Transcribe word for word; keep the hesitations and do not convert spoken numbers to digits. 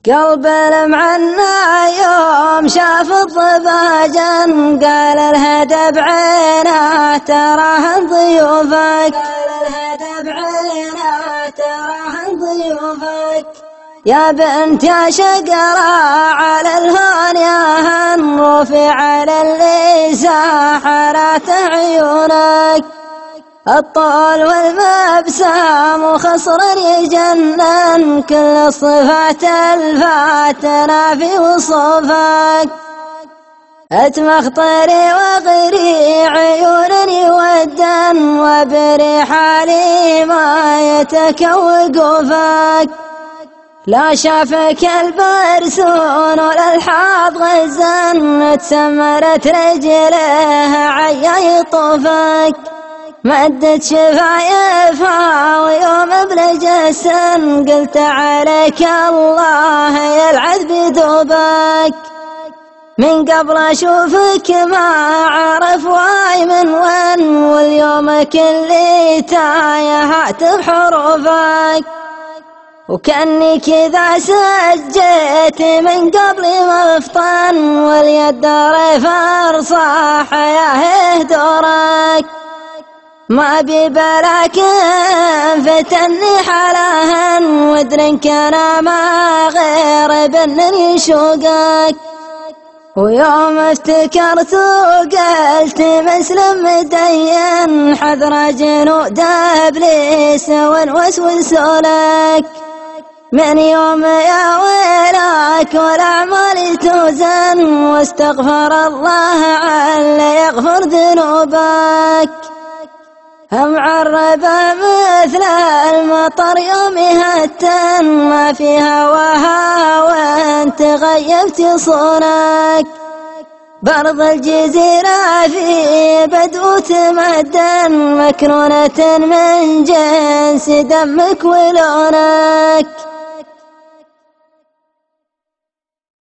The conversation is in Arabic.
قلب المعنى يوم شاف الضباجا قال الهدى بعينه تراهن ضيوفك، قال الهدى بعينه تراهن ضيوفك. يا بنت يا شقرة على الهون يا هن رفع على اللي ساحرات عيونك، الطول والمبسام وخصر يجنن كل الصفات الفاتنة في وصوفك. اتمخطري وغري عيون يودن وبري حالي ما يتكوى وقوفك. لا شافك البرسون ولا الحاض غزن تسمرت رجله عيا يطوفك. مدت شفايفها ويوم بلجسن قلت عليك الله يلعب بذوبك. من قبل اشوفك ما عرف واي من وين واليوم كل تايهات بحروفك. وكأني كذا سجيت من قبل ما افطن واليد رفع صاح يا دورك. ما ببلاك فتني حلاهن ودرن كان ما غير بن يشوقك. ويوم افتكرت وقلت مسلم مدين حذر جنود ابليس ونوسوسوا لك. من يوم يا ويلك والاعمال توزن واستغفر الله عل يغفر ذنوبك. معربة مثل المطر يوم هتن ما في هواها وانت غيبت صونك. برض الجزيرة في بدو تمدن مكنونة من جنس دمك ولونك.